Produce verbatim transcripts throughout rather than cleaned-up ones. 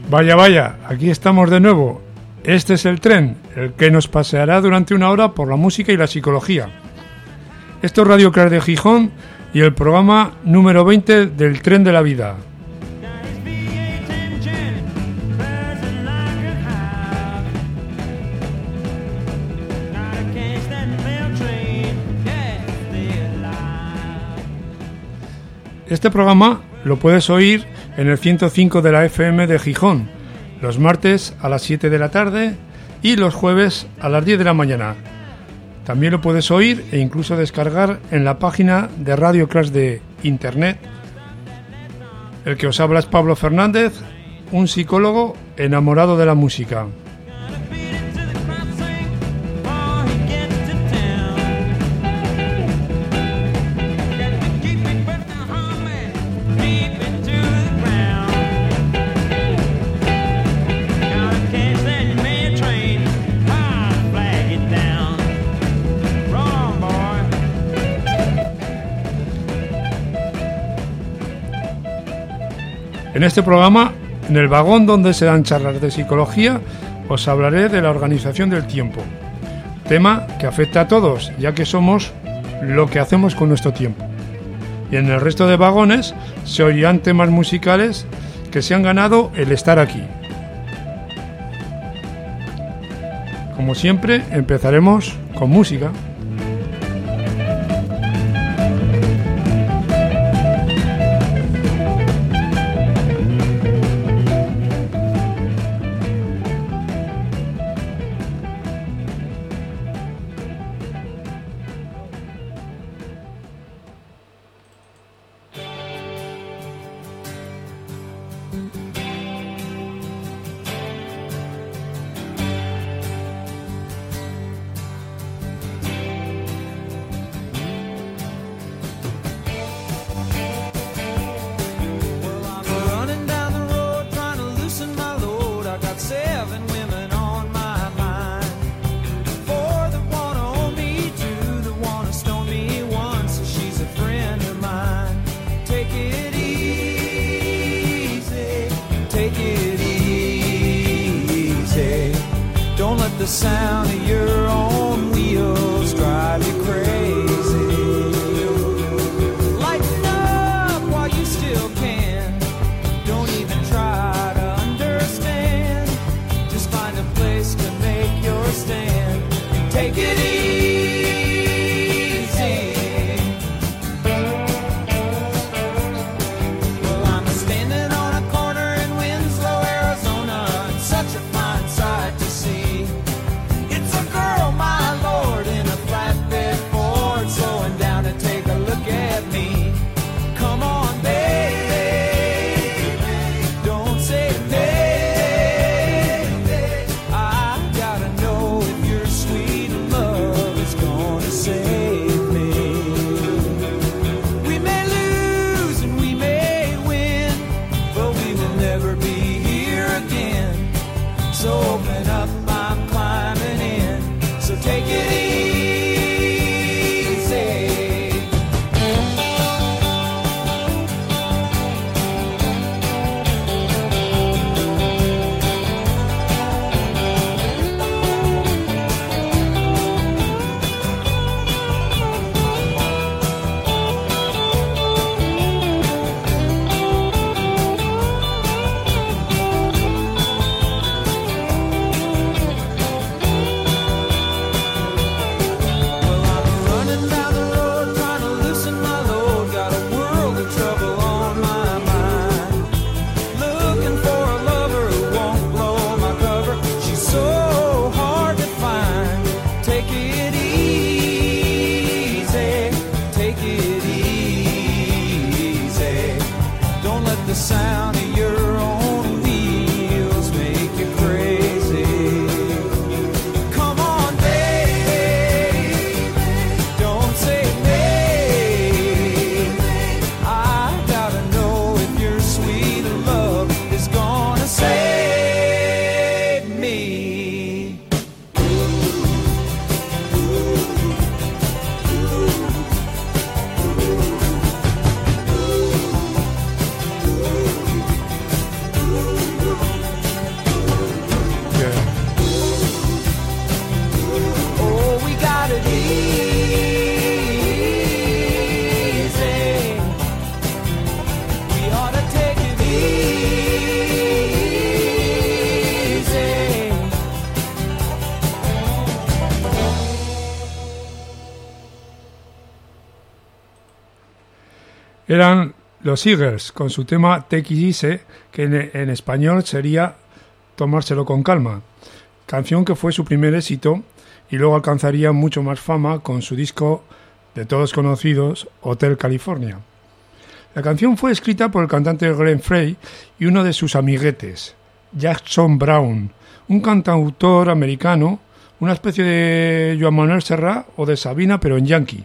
Vaya, vaya, aquí estamos de nuevo. Este es el tren, el que nos paseará durante una hora por la música y la psicología. Esto es Radio Crash de Gijón y el programa número veinte del Tren de la Vida. Este programa lo puedes oír en el ciento cinco de la F M de Gijón, los martes a las siete de la tarde y los jueves a las diez de la mañana. También lo puedes oír e incluso descargar en la página de Radio Crash de Internet. El que os habla es Pablo Fernández, un psicólogo enamorado de la música. En este programa, en el vagón donde se dan charlas de psicología, os hablaré de la organización del tiempo, tema que afecta a todos, ya que somos lo que hacemos con nuestro tiempo. Y en el resto de vagones se oirán temas musicales que se han ganado el estar aquí. Como siempre, empezaremos con música. The sound of your own wheels drive you crazy. Lighten up while you still can. Don't even try to understand. Just find a place to make your stand. And take it easy. Well, I'm standing on a corner in Winslow, Arizona. It's such a fine sight to see. My Lord, in a flatbed Ford, slowing down to take a look at me. Come on, baby, don't say baby. I gotta know if your sweet love is gonna save me. We may lose and we may win, but we will never be here again. So open up, I'm climbing in. So take it easy. Eran los Eagles con su tema Take It Easy, que en, en español sería Tomárselo con calma, canción que fue su primer éxito y luego alcanzaría mucho más fama con su disco de todos conocidos, Hotel California. La canción fue escrita por el cantante Glenn Frey y uno de sus amiguetes, Jackson Browne, un cantautor americano, una especie de Joan Manuel Serrat o de Sabina, pero en yankee.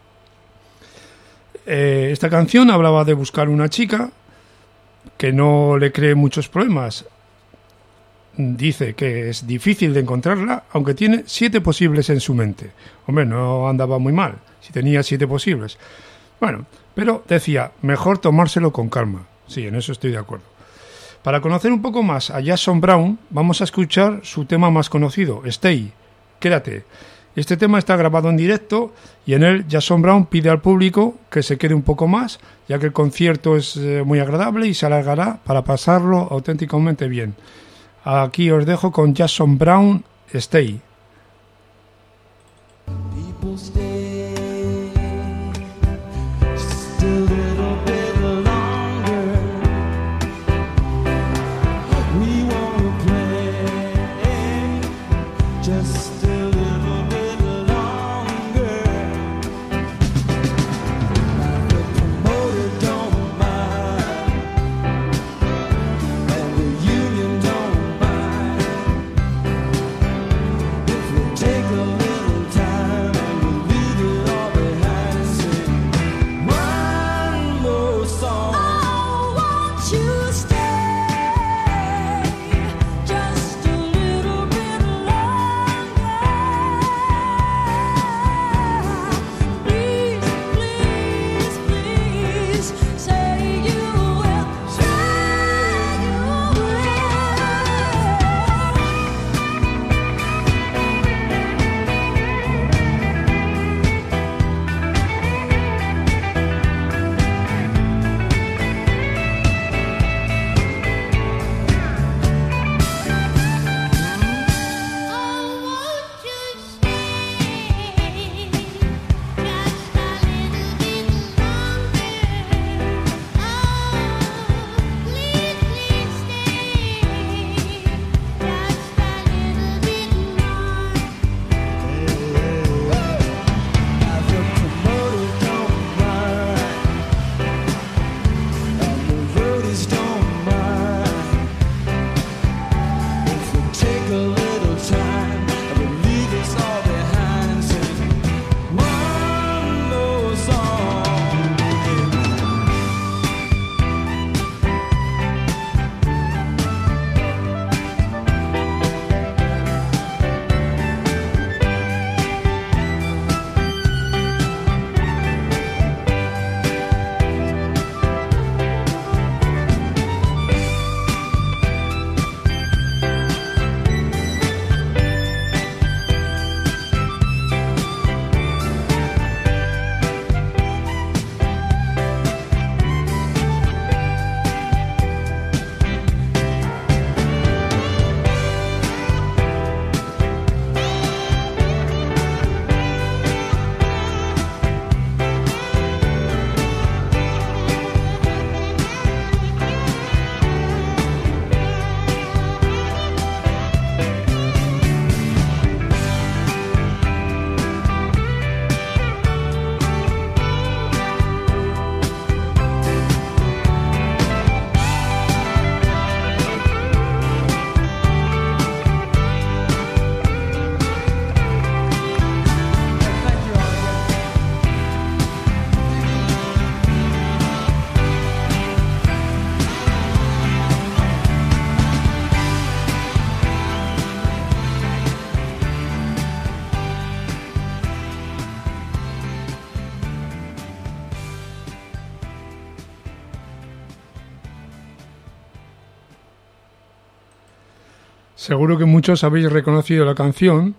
Eh, esta canción hablaba de buscar una chica que no le cree muchos problemas. Dice que es difícil de encontrarla, aunque tiene siete posibles en su mente. Hombre, no andaba muy mal, si tenía siete posibles. Bueno, pero decía, mejor tomárselo con calma. Sí, en eso estoy de acuerdo. Para conocer un poco más a Jackson Browne, vamos a escuchar su tema más conocido, Stay, Quédate. Este tema está grabado en directo y en él Jackson Browne pide al público que se quede un poco más, ya que el concierto es eh, muy agradable y se alargará para pasarlo auténticamente bien. Aquí os dejo con Jackson Browne, Stay. People stay just a little bit longer. We wanna play just a little bit longer. The promoter don't mind, and the union don't mind. If we take a little time and we leave it all behind, sing one more song. Oh, won't you stay just a little bit longer? Please, please, please, say you will, say you will. Oh, won't you stay just a little bit longer? Oh, please, please stay just a little bit longer. Now the promoter don't mind, and the roadies don't mind. If we take a little time and we leave this all behind, sing one more song. Seguro que muchos habéis reconocido la canción,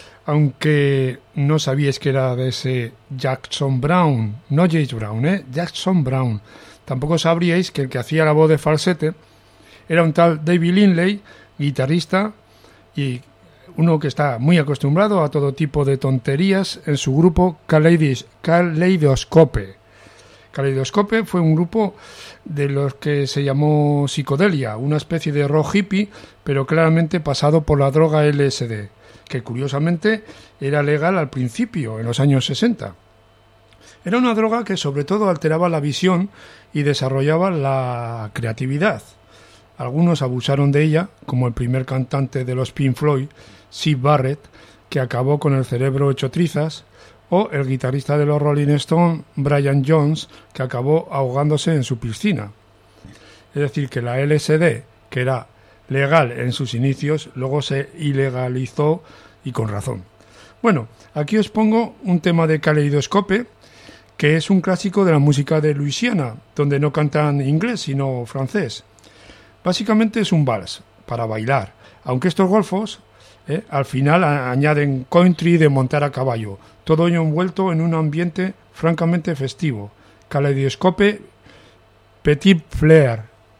aunque no sabíais que era de ese Jackson Browne, no James Brown, ¿eh? Jackson Browne. Tampoco sabríais que el que hacía la voz de falsete era un tal David Lindley, guitarrista y uno que está muy acostumbrado a todo tipo de tonterías en su grupo Kaleidoscope. Kaleidoscope fue un grupo de los que se llamó psicodelia, una especie de rock hippie, pero claramente pasado por la droga L S D, que curiosamente era legal al principio, en los años sesenta. Era una droga que sobre todo alteraba la visión y desarrollaba la creatividad. Algunos abusaron de ella, como el primer cantante de los Pink Floyd, Syd Barrett, que acabó con el cerebro hecho trizas, o el guitarrista de los Rolling Stones, Brian Jones, que acabó ahogándose en su piscina. Es decir, que la L S D, que era legal en sus inicios, luego se ilegalizó y con razón. Bueno, aquí os pongo un tema de Kaleidoscope, que es un clásico de la música de Luisiana, donde no cantan inglés sino francés. Básicamente es un vals para bailar, aunque estos golfos eh, al final a- añaden country de montar a caballo, todo ello envuelto en un ambiente francamente festivo. Kaleidoscope, Petit Flair.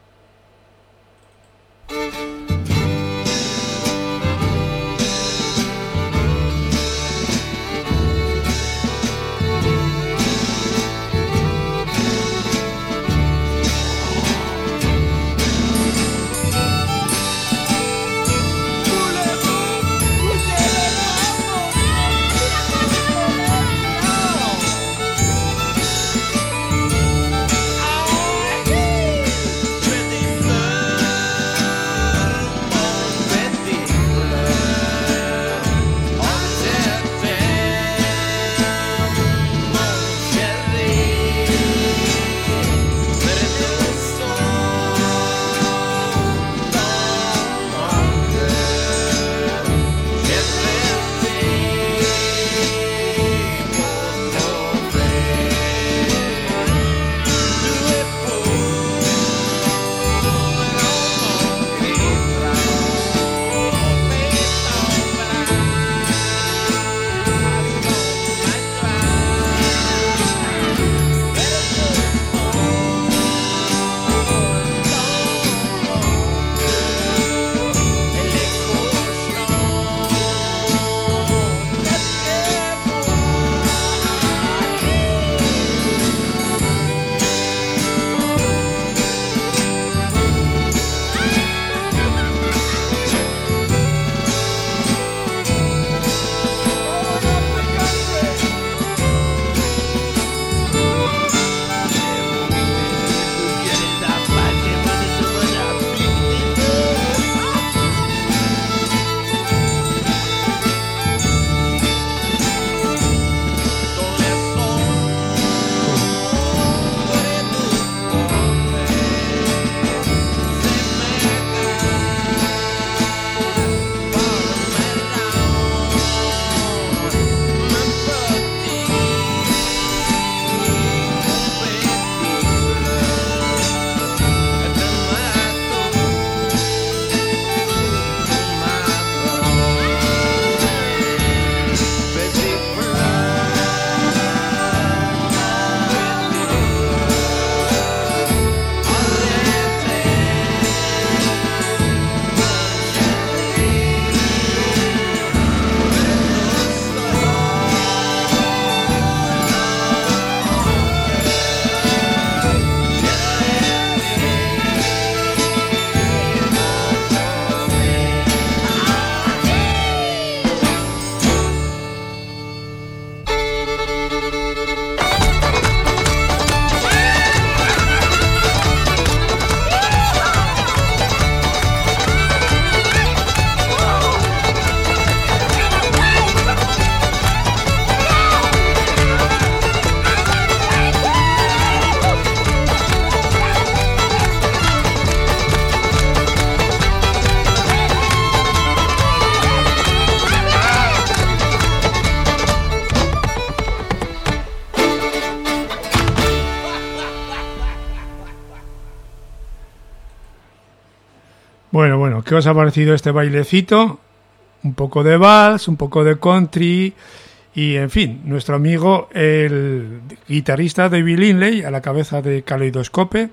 Bueno, bueno, ¿qué os ha parecido este bailecito? Un poco de vals, un poco de country y, en fin, nuestro amigo, el guitarrista David Lindley, a la cabeza de Kaleidoscope,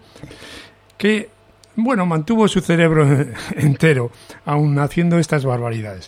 que, bueno, mantuvo su cerebro entero, aun haciendo estas barbaridades.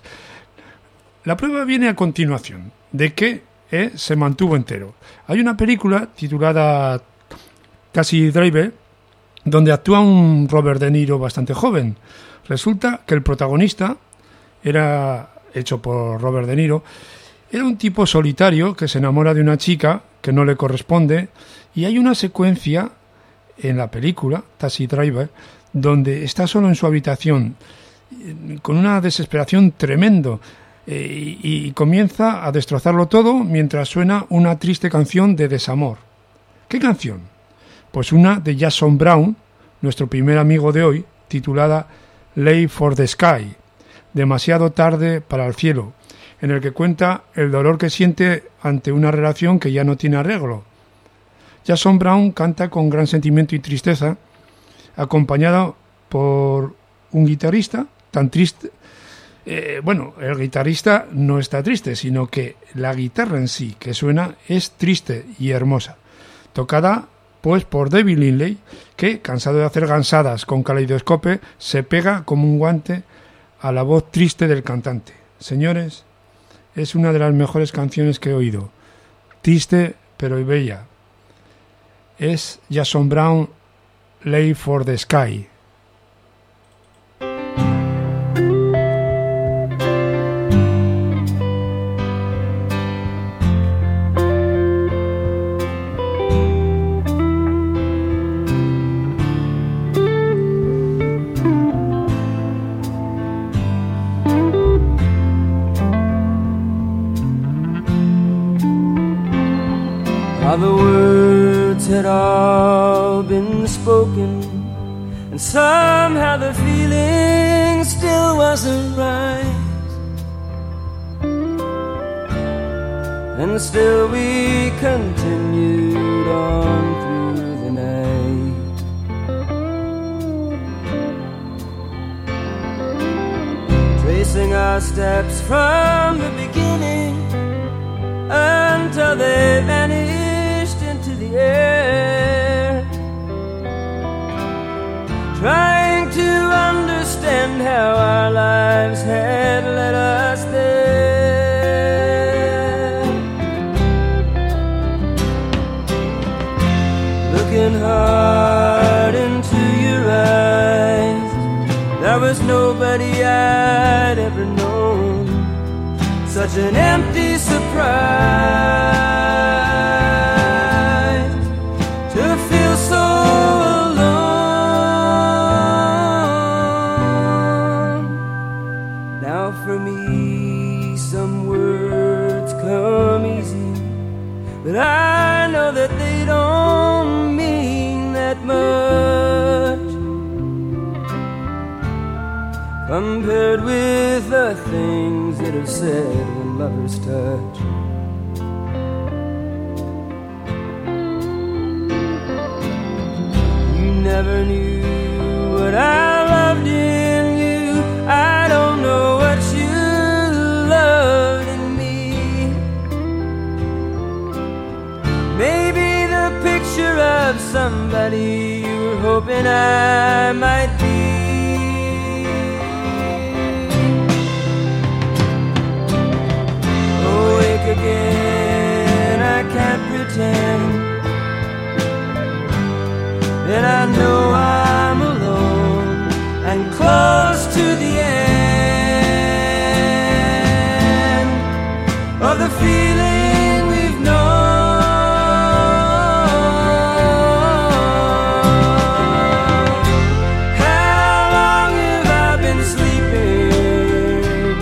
La prueba viene a continuación, de que eh, se mantuvo entero. Hay una película titulada Taxi Driver, donde actúa un Robert De Niro bastante joven. Resulta que el protagonista era hecho por Robert De Niro, era un tipo solitario que se enamora de una chica que no le corresponde, y hay una secuencia en la película Taxi Driver donde está solo en su habitación con una desesperación tremendo eh, y, y comienza a destrozarlo todo mientras suena una triste canción de desamor. ¿Qué canción? Pues una de Jackson Browne, nuestro primer amigo de hoy, titulada Late for the Sky, demasiado tarde para el cielo, en el que cuenta el dolor que siente ante una relación que ya no tiene arreglo. Jackson Browne canta con gran sentimiento y tristeza, acompañado por un guitarrista tan triste. Eh, bueno, el guitarrista no está triste, sino que la guitarra en sí que suena es triste y hermosa, tocada pues por David Lindley, que, cansado de hacer gansadas con caleidoscope, se pega como un guante a la voz triste del cantante. Señores, es una de las mejores canciones que he oído. Triste pero bella. Es Jackson Browne, Late for the Sky. How the words had all been spoken, and somehow the feeling still wasn't right. And still we continued on through the night. Tracing our steps from the beginning until they vanished into the air, trying to understand how our lives had led us there. Looking hard into your eyes, there was nobody I'd ever known, such an empty surprise to feel so alone. Now for me some words come easy, but I know that they don't mean that much compared with the things that are said when lovers touch. You never knew what I loved in you. I don't know what you loved in me. Maybe the picture of somebody you were hoping I might be. Awake again, I can't pretend that I know I'm alone and close to the end of the feeling we've known. How long have I been sleeping?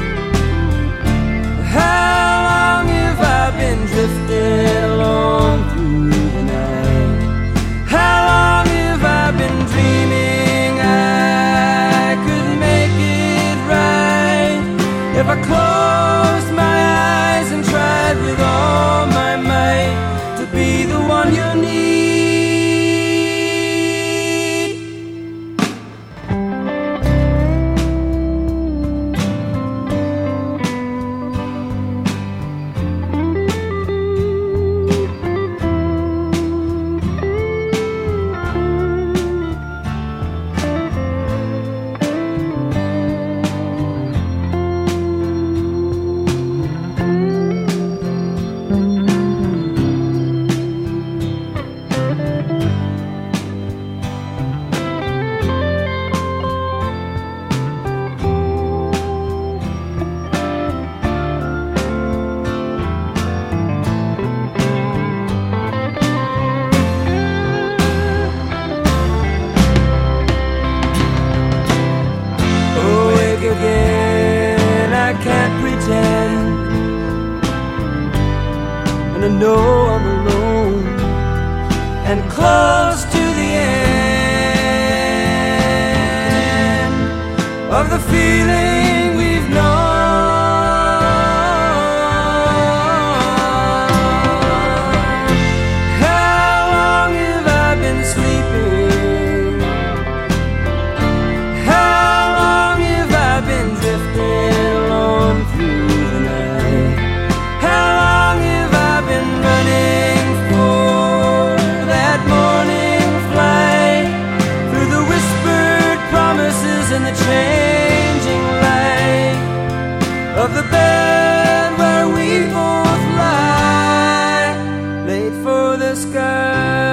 How been drifting along through the night? How long have I been dreaming I could make it right if I closed my eyes and tried with I know I'm alone and close to the end of the feeling we've known. How long have I been sleeping? How long have I been drifting on through the night? How long have I been running for that morning flight through the whispered promises and the changing light of the bed where we both lie, late for the sky?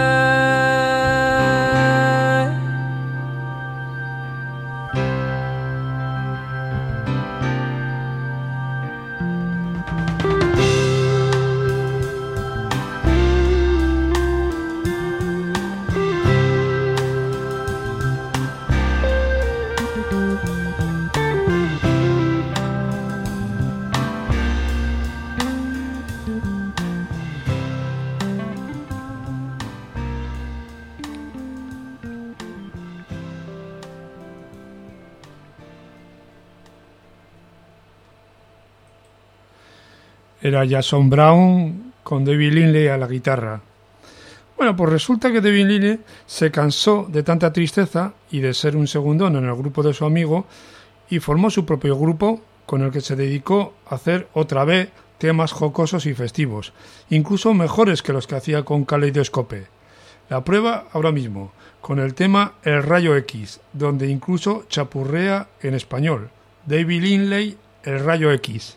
Era Jason Brown con David Lindley a la guitarra. Bueno, pues resulta que David Lindley se cansó de tanta tristeza y de ser un segundón en el grupo de su amigo y formó su propio grupo con el que se dedicó a hacer otra vez temas jocosos y festivos, incluso mejores que los que hacía con Kaleidoscope. La prueba ahora mismo, con el tema El Rayo X, donde incluso chapurrea en español. David Lindley, El Rayo X.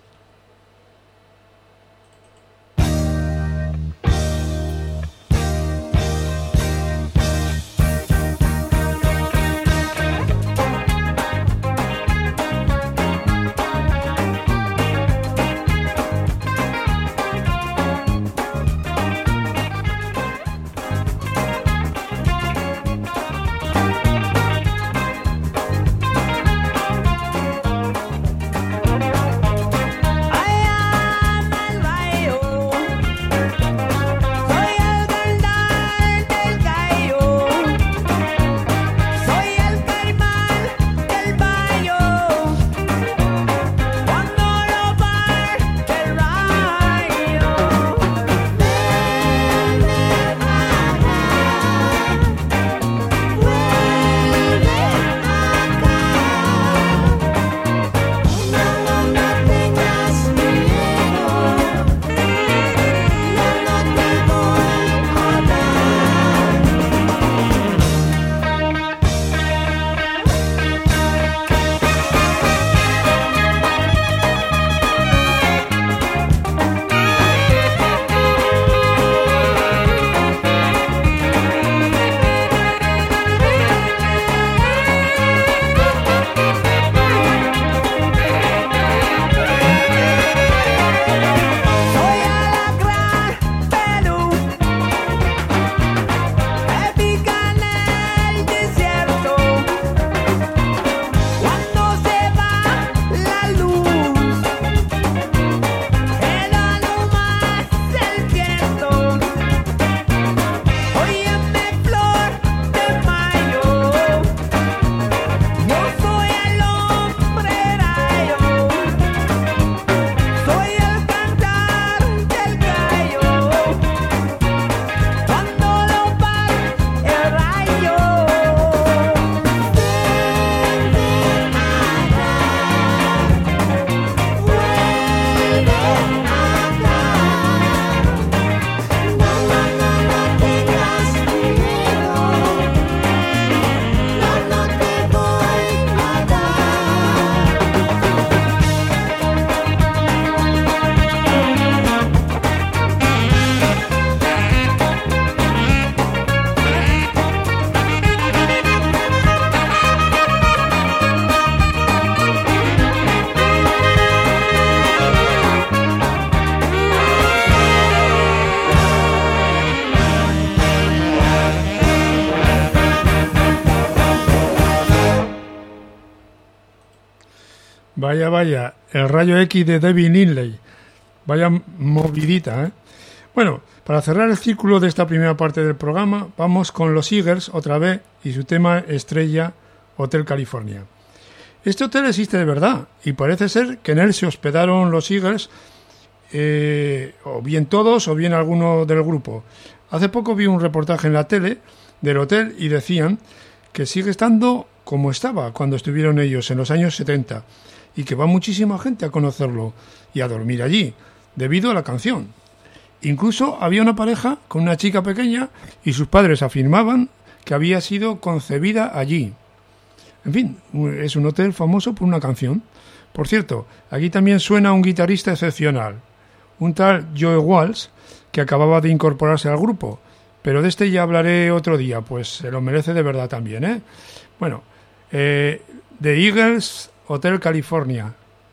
Vaya, vaya, el Rayo X de David Lindley. Vaya movidita, ¿eh? Bueno, para cerrar el círculo de esta primera parte del programa, vamos con los Eagles otra vez y su tema estrella, Hotel California. Este hotel existe de verdad y parece ser que en él se hospedaron los Eagles, eh, o bien todos o bien alguno del grupo. Hace poco vi un reportaje en la tele del hotel y decían que sigue estando como estaba cuando estuvieron ellos en los años setenta y que va muchísima gente a conocerlo y a dormir allí, debido a la canción. Incluso había una pareja con una chica pequeña y sus padres afirmaban que había sido concebida allí. En fin, es un hotel famoso por una canción. Por cierto, aquí también suena un guitarrista excepcional, un tal Joe Walsh, que acababa de incorporarse al grupo, pero de este ya hablaré otro día, pues se lo merece de verdad también, ¿eh? Bueno, eh, The Eagles, Hotel California.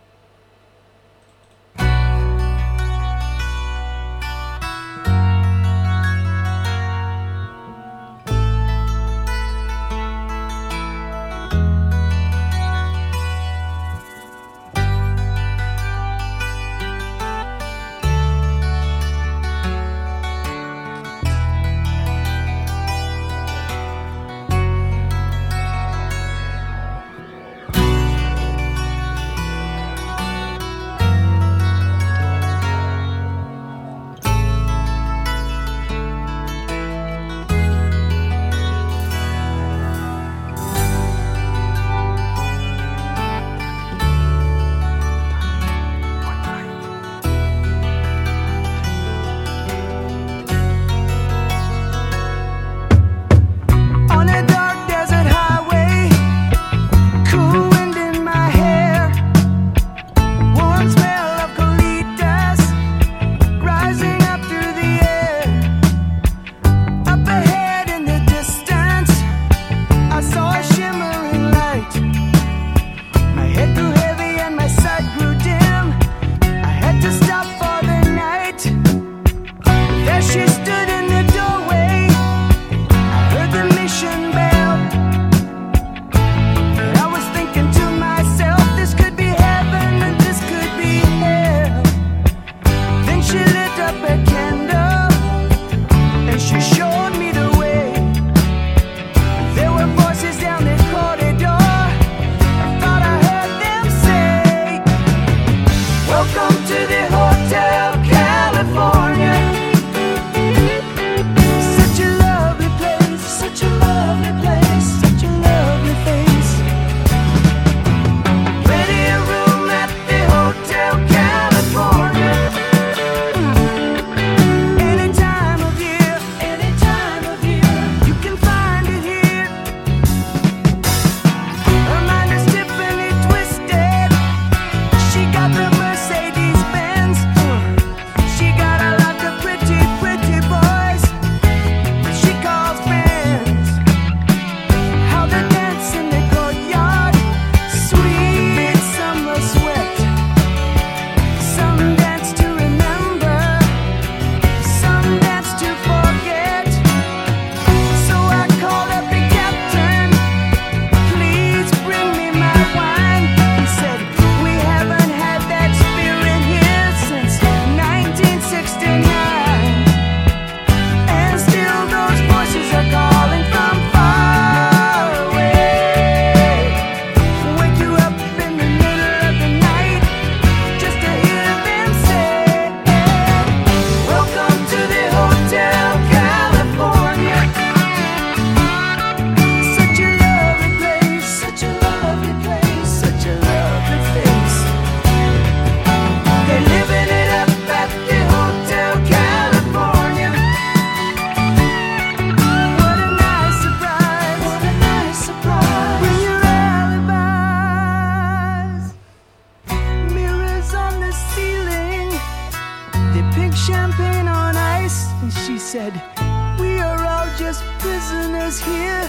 said, we are all just prisoners here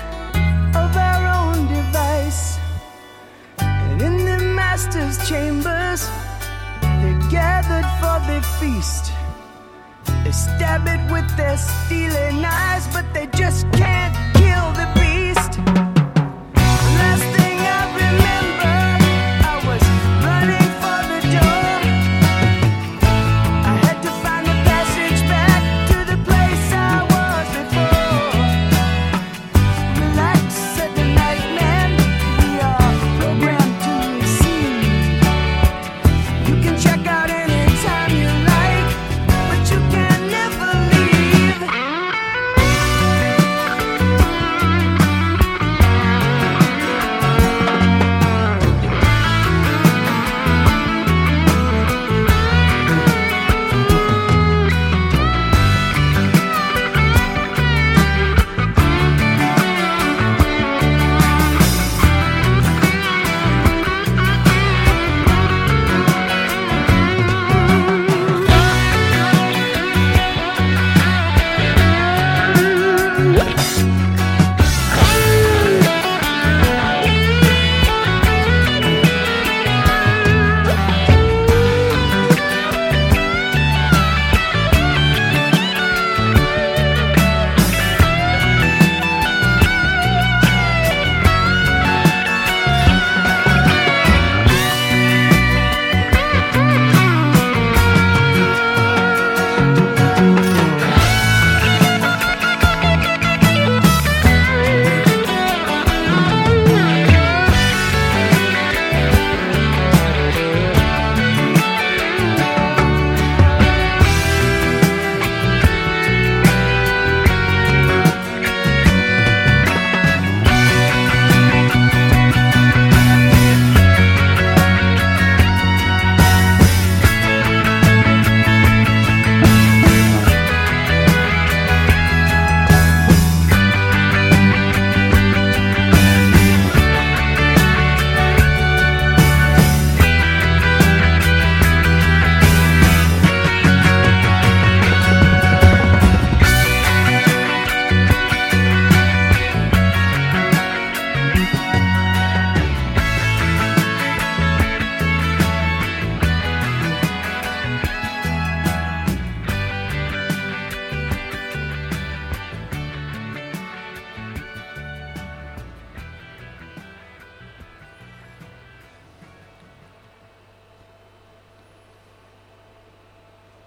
of our own device. And in the master's chambers, they're gathered for the feast. They stab it with their steely knives, but they just can't kill the beast. Last thing I remember, I was running for the door. I had to find the passage back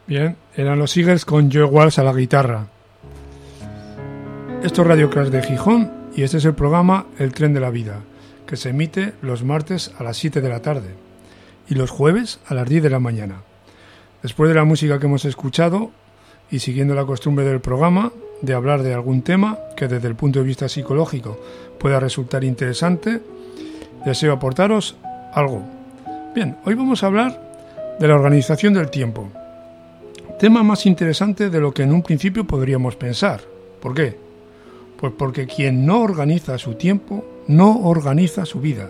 Bien, eran los Eagles con Joe Walsh a la guitarra. Esto es Radio Crash de Gijón y este es el programa El Tren de la Vida, que se emite los martes a las siete de la tarde y los jueves a las diez de la mañana. Después de la música que hemos escuchado y siguiendo la costumbre del programa de hablar de algún tema que desde el punto de vista psicológico pueda resultar interesante, deseo aportaros algo. Bien, hoy vamos a hablar de la organización del tiempo. Tema más interesante de lo que en un principio podríamos pensar. ¿Por qué? Pues porque quien no organiza su tiempo, no organiza su vida.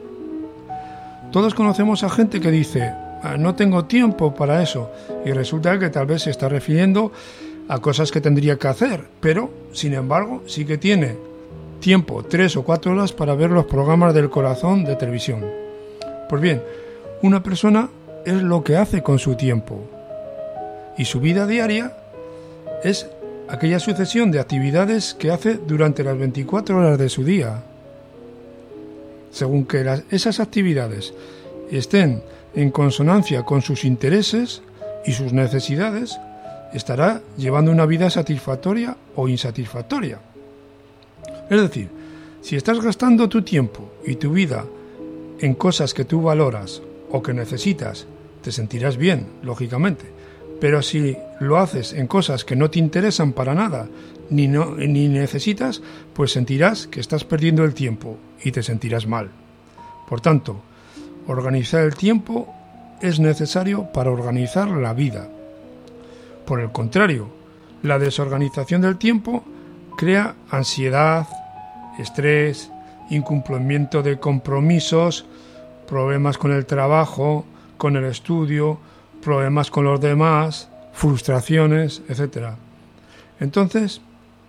Todos conocemos a gente que dice, ah, no tengo tiempo para eso, y resulta que tal vez se está refiriendo a cosas que tendría que hacer, pero, sin embargo, sí que tiene tiempo, tres o cuatro horas para ver los programas del corazón de televisión. Pues bien, una persona es lo que hace con su tiempo. Y su vida diaria es aquella sucesión de actividades que hace durante las veinticuatro horas de su día. Según que las, esas actividades estén en consonancia con sus intereses y sus necesidades, estará llevando una vida satisfactoria o insatisfactoria. Es decir, si estás gastando tu tiempo y tu vida en cosas que tú valoras o que necesitas, te sentirás bien, lógicamente. Pero si lo haces en cosas que no te interesan para nada, ni, no, ni necesitas, pues sentirás que estás perdiendo el tiempo y te sentirás mal. Por tanto, organizar el tiempo es necesario para organizar la vida. Por el contrario, la desorganización del tiempo crea ansiedad, estrés, incumplimiento de compromisos, problemas con el trabajo, con el estudio, problemas con los demás, frustraciones, etcétera. Entonces,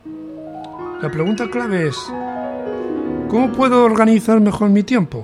la pregunta clave es, ¿cómo puedo organizar mejor mi tiempo?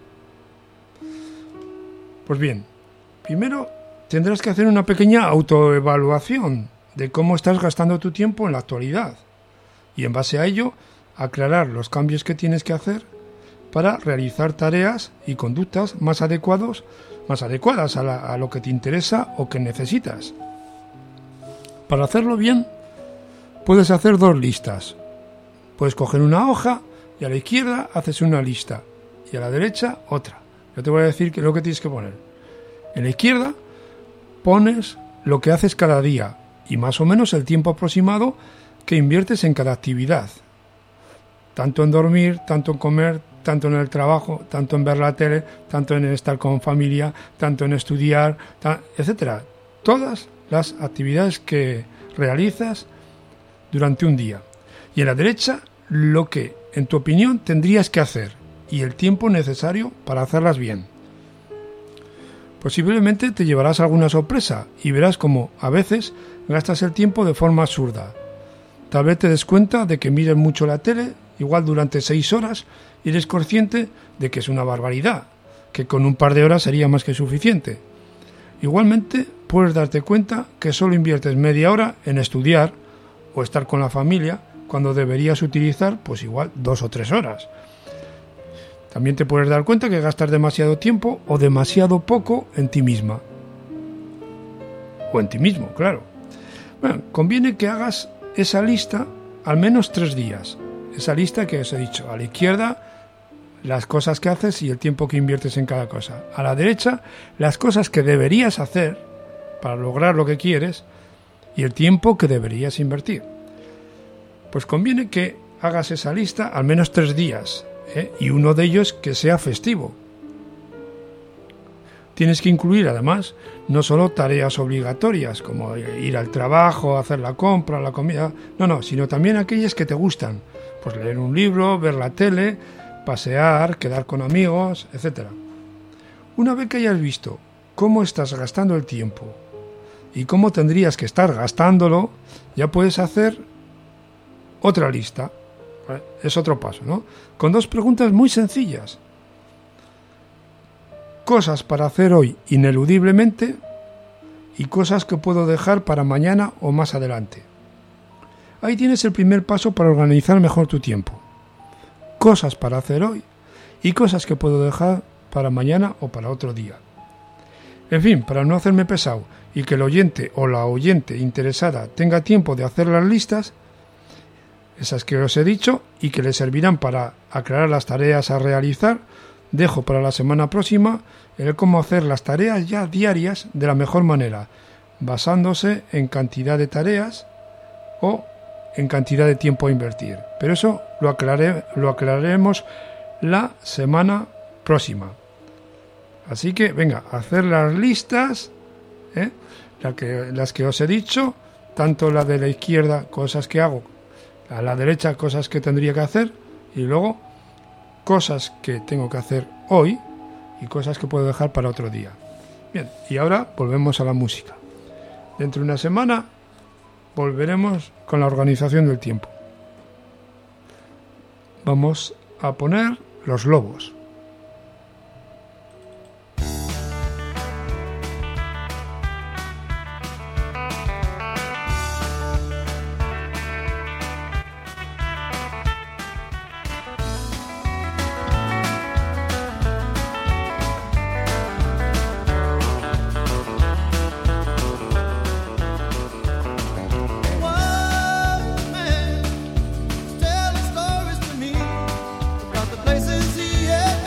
Pues bien, primero tendrás que hacer una pequeña autoevaluación de cómo estás gastando tu tiempo en la actualidad y en base a ello aclarar los cambios que tienes que hacer para realizar tareas y conductas más adecuados más adecuadas a, la, a lo que te interesa o que necesitas. Para hacerlo bien, puedes hacer dos listas. Puedes coger una hoja y a la izquierda haces una lista y a la derecha otra. Yo te voy a decir que lo que tienes que poner. En la izquierda pones lo que haces cada día y más o menos el tiempo aproximado que inviertes en cada actividad. Tanto en dormir, tanto en comer, tanto en el trabajo, tanto en ver la tele, tanto en estar con familia, tanto en estudiar, etcétera. Todas las actividades que realizas durante un día. Y en la derecha, lo que, en tu opinión, tendrías que hacer y el tiempo necesario para hacerlas bien. Posiblemente te llevarás alguna sorpresa y verás cómo, a veces, gastas el tiempo de forma absurda. Tal vez te des cuenta de que mires mucho la tele, igual durante seis horas, y eres consciente de que es una barbaridad, que con un par de horas sería más que suficiente. Igualmente, puedes darte cuenta que solo inviertes media hora en estudiar o estar con la familia, cuando deberías utilizar, pues igual, dos o tres horas. También te puedes dar cuenta que gastas demasiado tiempo o demasiado poco en ti misma. O en ti mismo, claro. Bueno, conviene que hagas esa lista al menos tres días. Esa lista que os he dicho. A la izquierda, las cosas que haces y el tiempo que inviertes en cada cosa. A la derecha, las cosas que deberías hacer para lograr lo que quieres y el tiempo que deberías invertir. Pues conviene que hagas esa lista al menos tres días, ¿eh? Y uno de ellos que sea festivo. Tienes que incluir además no solo tareas obligatorias como ir al trabajo, hacer la compra, la comida, no, no, sino también aquellas que te gustan. Pues leer un libro, ver la tele, pasear, quedar con amigos, etcétera. Una vez que hayas visto cómo estás gastando el tiempo y cómo tendrías que estar gastándolo, ya puedes hacer otra lista. Es otro paso, ¿no? Con dos preguntas muy sencillas. Cosas para hacer hoy ineludiblemente y cosas que puedo dejar para mañana o más adelante. Ahí tienes el primer paso para organizar mejor tu tiempo. Cosas para hacer hoy y cosas que puedo dejar para mañana o para otro día. En fin, para no hacerme pesado y que el oyente o la oyente interesada tenga tiempo de hacer las listas, esas que os he dicho, y que le servirán para aclarar las tareas a realizar, dejo para la semana próxima el cómo hacer las tareas ya diarias de la mejor manera, basándose en cantidad de tareas o en cantidad de tiempo a invertir. Pero eso lo, aclaré, lo aclararemos la semana próxima. Así que, venga, hacer las listas, ¿eh? la que, las que os he dicho, tanto la de la izquierda, cosas que hago, a la derecha, cosas que tendría que hacer, y luego cosas que tengo que hacer hoy y cosas que puedo dejar para otro día. Bien, y ahora volvemos a la música. Dentro de una semana volveremos con la organización del tiempo. Vamos a poner Los Lobos. Telling stories to me about the places he had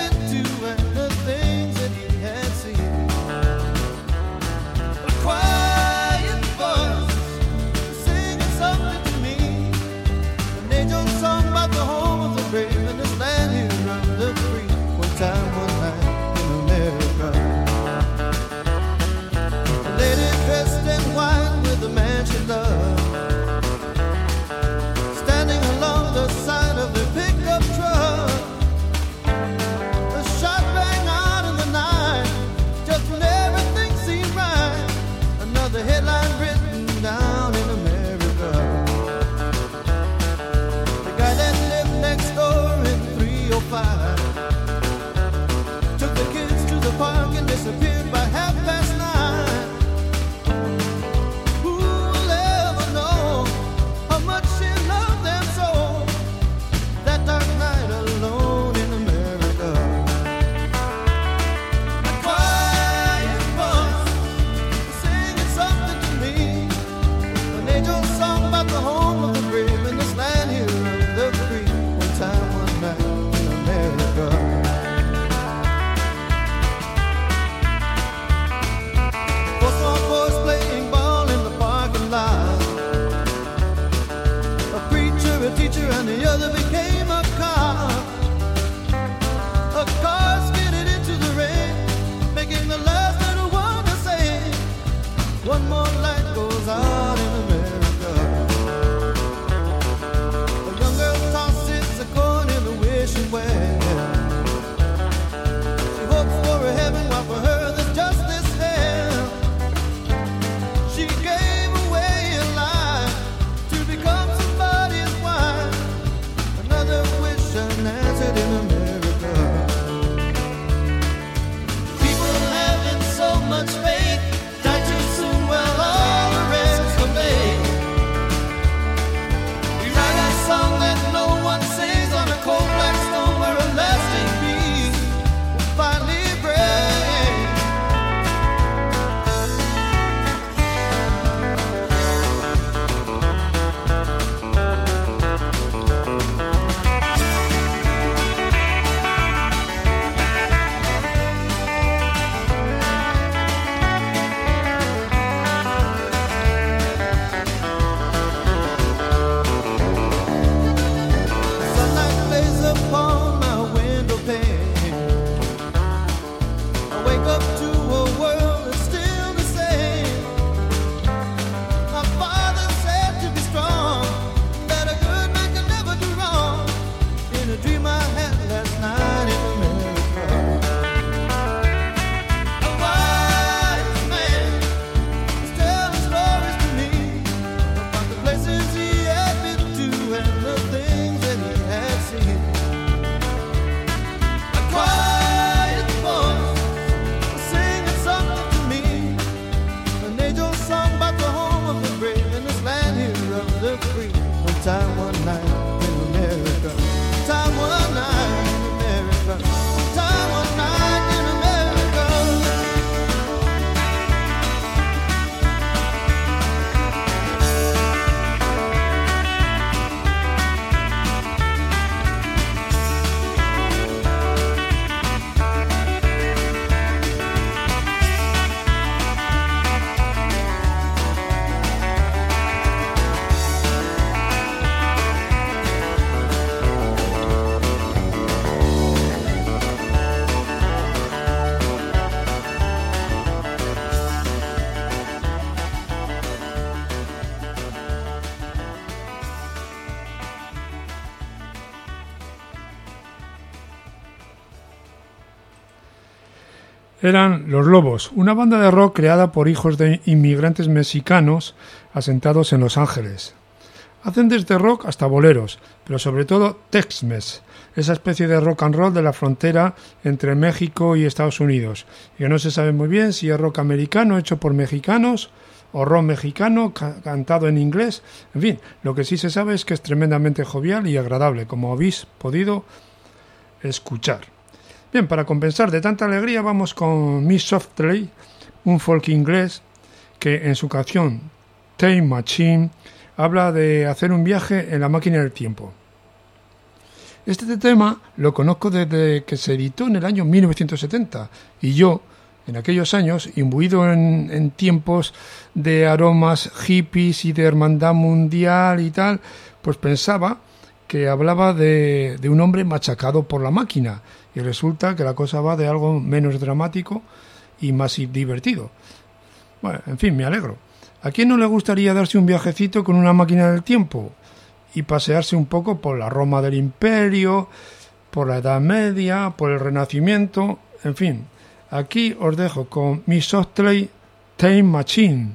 Eran Los Lobos, una banda de rock creada por hijos de inmigrantes mexicanos asentados en Los Ángeles. Hacen desde rock hasta boleros, pero sobre todo Tex-Mex, esa especie de rock and roll de la frontera entre México y Estados Unidos, y que no se sabe muy bien si es rock americano hecho por mexicanos o rock mexicano ca- cantado en inglés. En fin, lo que sí se sabe es que es tremendamente jovial y agradable, como habéis podido escuchar. Bien, para compensar de tanta alegría vamos con Miss Softly, un folk inglés que en su canción Time Machine habla de hacer un viaje en la máquina del tiempo. Este tema lo conozco desde que se editó en el año mil novecientos setenta y yo, en aquellos años, imbuido en, en tiempos de aromas hippies y de hermandad mundial y tal, pues pensaba que hablaba de, de un hombre machacado por la máquina, y resulta que la cosa va de algo menos dramático y más divertido. Bueno, en fin, me alegro. ¿A quién no le gustaría darse un viajecito con una máquina del tiempo y pasearse un poco por la Roma del Imperio, por la Edad Media, por el Renacimiento? En fin, aquí os dejo con Miss Softly, Time Machine.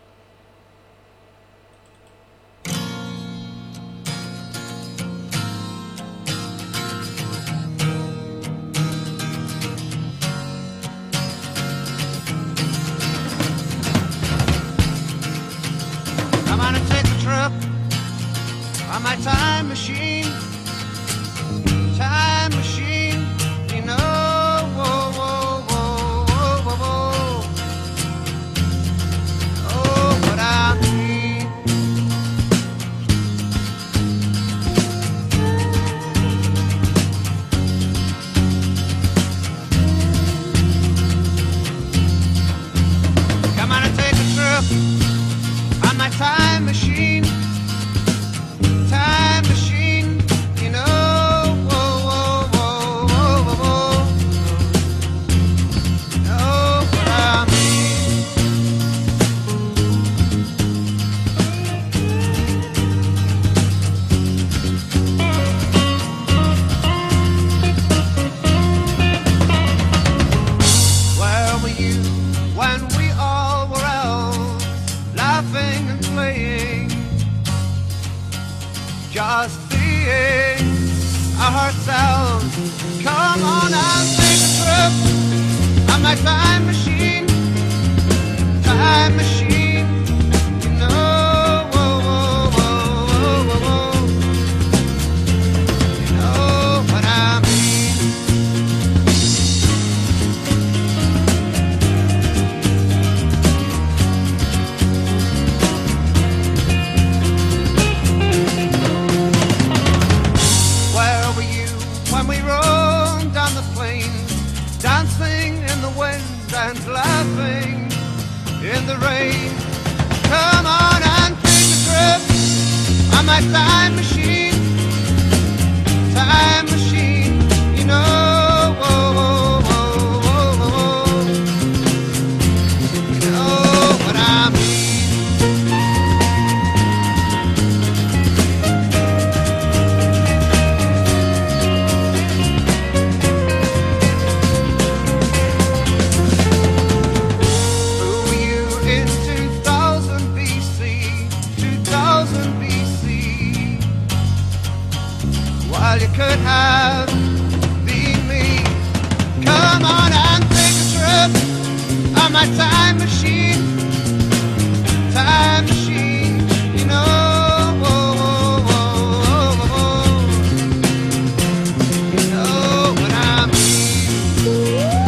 I'm gonna take a trip on my time machine, time machine, you know, whoa, whoa, whoa, whoa, whoa, whoa. Oh, what I mean. I'm gonna take a trip on my time machine, time machine, you know, whoa, whoa, whoa, whoa, whoa, whoa. Know what I mean. Where were you when we all were out, laughing and playing, just seeing our hearts out? Come on and take a trip on my time machine, time machine, you know, whoa, whoa, whoa, whoa, whoa, whoa. You know what I mean. Where were you when we roamed down the plain, dancing in the wind and laughing in the rain? Come on and take a trip on my time machine, time machine, you know, whoa, whoa, whoa, whoa, whoa, whoa. You know what I mean. Who were you in two thousand B C, two thousand B C? Well, you could have been me. Come on and take a trip on my time machine, time machine, you know, whoa, whoa, whoa, whoa, whoa. You know what I mean.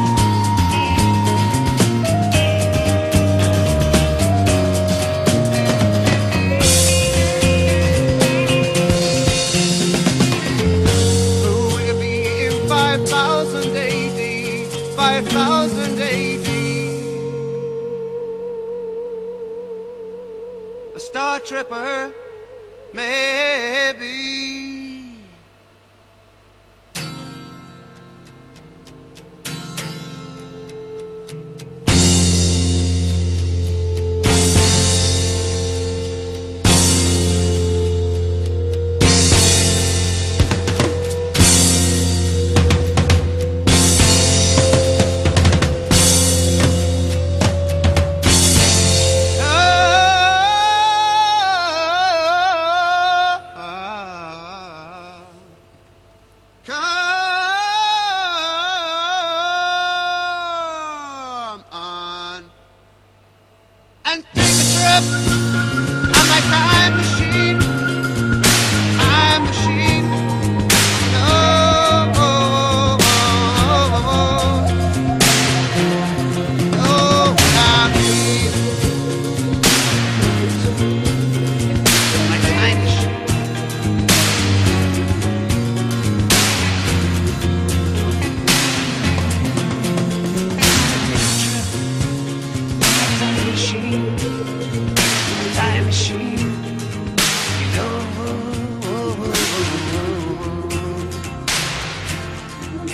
Who will you be in five thousand A D, five thousand A D? A star tripper, maybe.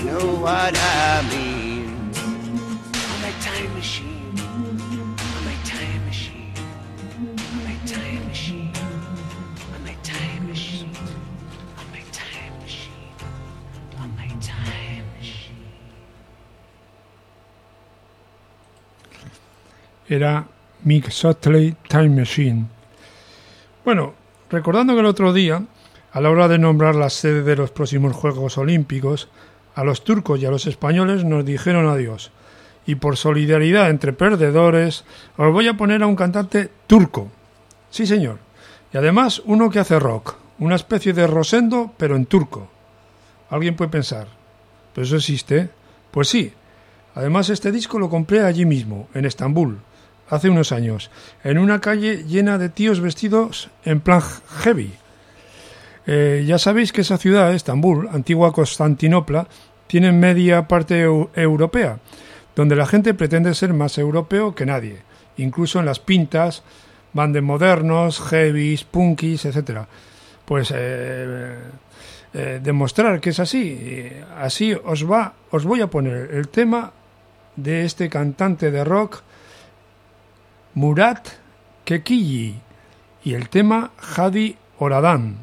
know what I mean. On my time machine, on my time machine, on my time machine, on my time machine, on my time machine, on my time machine. Era Mick Sotley, Time Machine. Bueno, recordando que el otro día, a la hora de nombrar la sede de los próximos Juegos Olímpicos, a los turcos y a los españoles nos dijeron adiós. Y por solidaridad entre perdedores, os voy a poner a un cantante turco. Sí, señor. Y además uno que hace rock, una especie de Rosendo, pero en turco. Alguien puede pensar, ¿pero eso existe? Pues sí. Además este disco lo compré allí mismo, en Estambul, hace unos años, en una calle llena de tíos vestidos en plan heavy. Eh, ya sabéis que esa ciudad, Estambul, antigua Constantinopla, tiene media parte eu- europea, donde la gente pretende ser más europeo que nadie. Incluso en las pintas van de modernos, heavies, punkis, etcétera. Pues eh, eh, demostrar que es así. Así os va, os voy a poner el tema de este cantante de rock, Murat Kekilli, y el tema Hadi Oradan.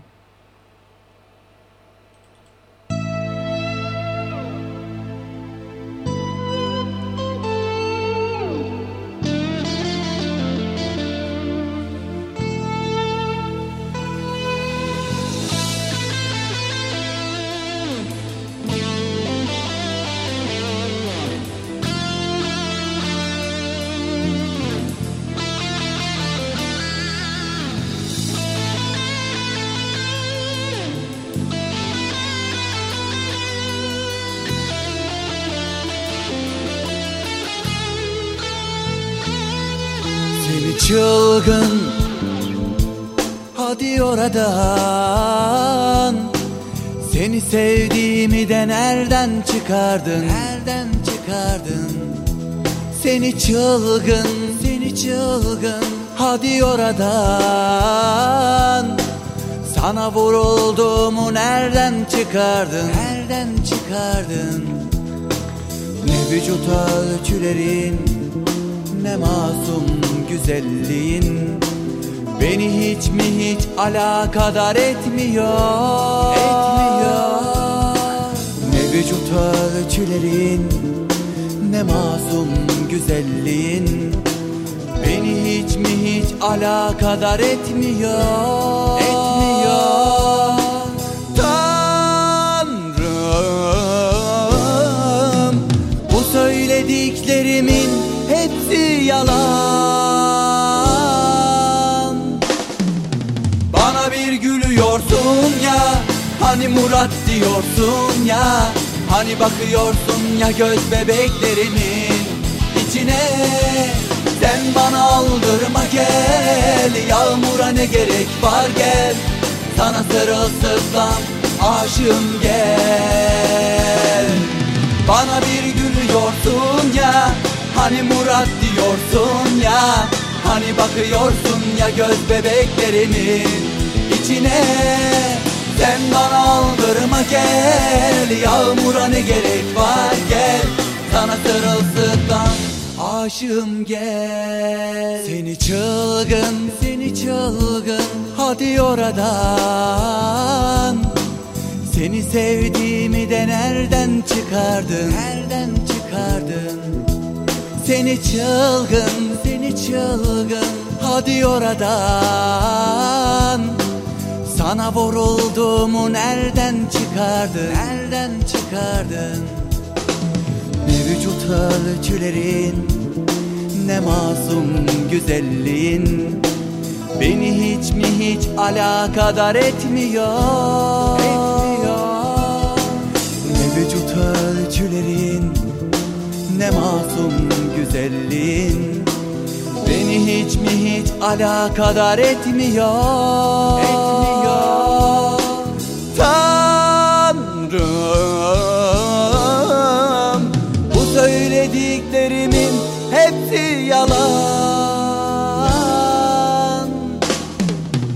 Seni çılgın, hadi oradan. Seni sevdiğimi de nereden çıkardın? Nereden çıkardın? Seni çılgın, seni çılgın, hadi oradan. Sana vurulduğumu nereden çıkardın? Nereden çıkardın? Ne vücut ölçülerin, ne masum güzelliğin beni hiç mi hiç alakadar etmiyor, etmiyor. Ne vücut ölçülerin, ne masum güzelliğin beni hiç mi hiç alakadar etmiyor, etmiyor. Tanrım, bu söylediklerimin hepsi yalan. Bana bir gülüyorsun ya, hani Murat diyorsun ya, hani bakıyorsun ya göz bebeklerimin içine. Sen bana aldırma gel, yağmura ne gerek var gel, sana sırılsıklam aşığım gel. Bana bir gülüyorsun ya, hani Murat diyorsun ya, hani bakıyorsun ya göz bebeklerimin içine. Sen bana aldırma gel, yağmura ne gerek var gel, sana sırılsıklam aşığım gel. Seni çılgın, seni çılgın, hadi oradan. Seni sevdiğimi de nereden çıkardın? Nereden çıkardın? Seni çılgın, seni çılgın, hadi oradan. Sana vurulduğumu nereden çıkardın? Nereden çıkardın? Ne vücut ölçülerin, ne masum güzelliğin beni hiç mi hiç alakadar etmiyor, etmiyor. Ne vücut ölçülerin, ne masum güzelliğin beni hiç mi hiç alakadar etmiyor, etmiyor. Tanrım, bu söylediklerimin hepsi yalan.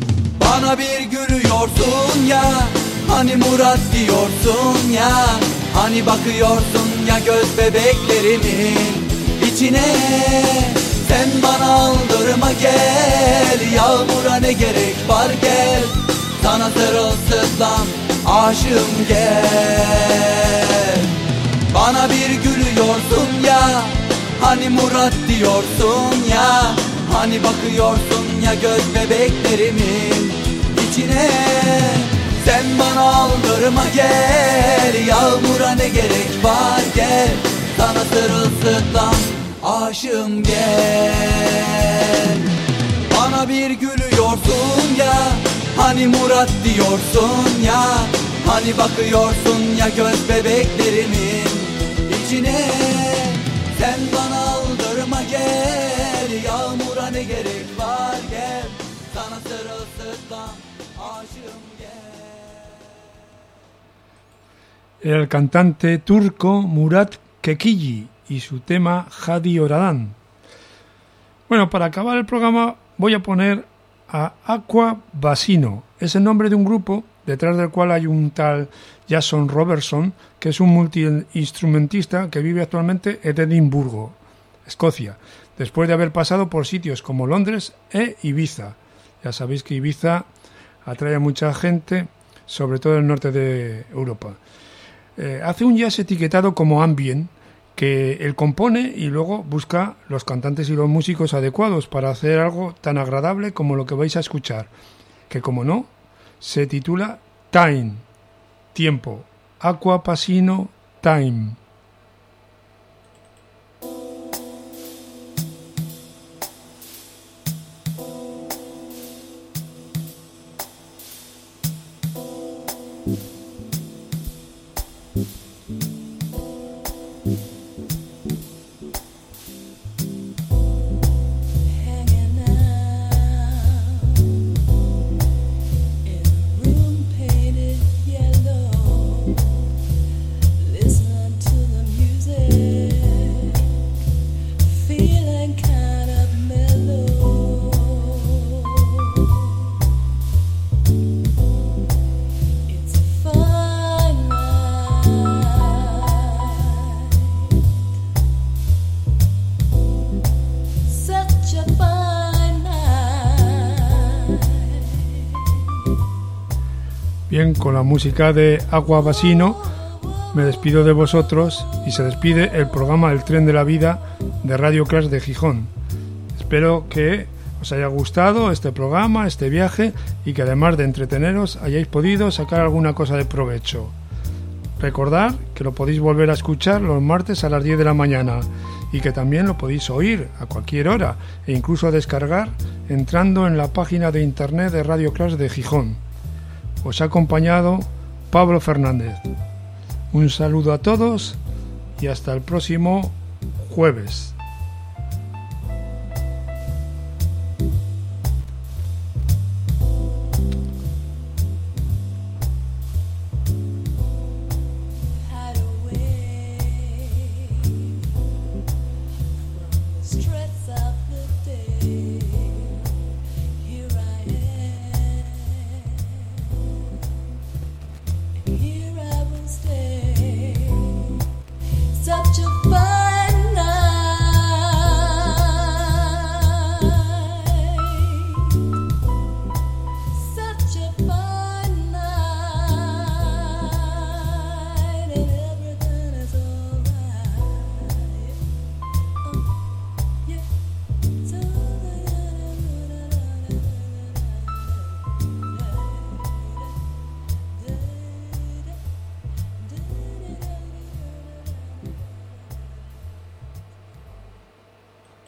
Bana bir gülüyorsun ya, hani Murat diyorsun ya, Hani bakıyorsun ya göz bebeklerimin içine. Sen bana aldırma gel, yağmura ne gerek var gel. Sana sırılsıklam aşığım gel. Bana bir gülüyorsun ya, hani Murat diyorsun ya. Hani bakıyorsun ya göz bebeklerimin içine. Sen bana aldırma gel, yağmura ne gerek var gel. Sana sırılsıklam aşığım gel. Bana bir gülüyorsun ya, hani Murat diyorsun ya. Hani bakıyorsun ya göz bebeklerimin içine. Sen bana aldırma gel, yağmura ne gerek var gel. Sana sırılsıklam aşığım gel. El cantante turco Murat Kekilli y su tema Hadi Oradan. Bueno, para acabar el programa voy a poner a Aqua Bassino. Es el nombre de un grupo detrás del cual hay un tal Jason Robertson, que es un multiinstrumentista que vive actualmente en Edimburgo, Escocia, después de haber pasado por sitios como Londres e Ibiza. Ya sabéis que Ibiza atrae a mucha gente, sobre todo en el norte de Europa. Eh, hace un jazz etiquetado como ambient, que él compone y luego busca los cantantes y los músicos adecuados para hacer algo tan agradable como lo que vais a escuchar, que como no, se titula Time, tiempo, Aqua Bassino Time. Hanging out in a room painted yellow, listening to the music, feeling kind of mellow. It's a fine night, such a fine night. Bien, con la música de Aqua Bassino me despido de vosotros y se despide el programa El Tren de la Vida de Radio Clash de Gijón. Espero que os haya gustado este programa, este viaje, y que además de entreteneros hayáis podido sacar alguna cosa de provecho. Recordad que lo podéis volver a escuchar los martes a las diez de la mañana y que también lo podéis oír a cualquier hora e incluso descargar entrando en la página de internet de Radio Clash de Gijón. Os ha acompañado Pablo Fernández. Un saludo a todos y hasta el próximo jueves.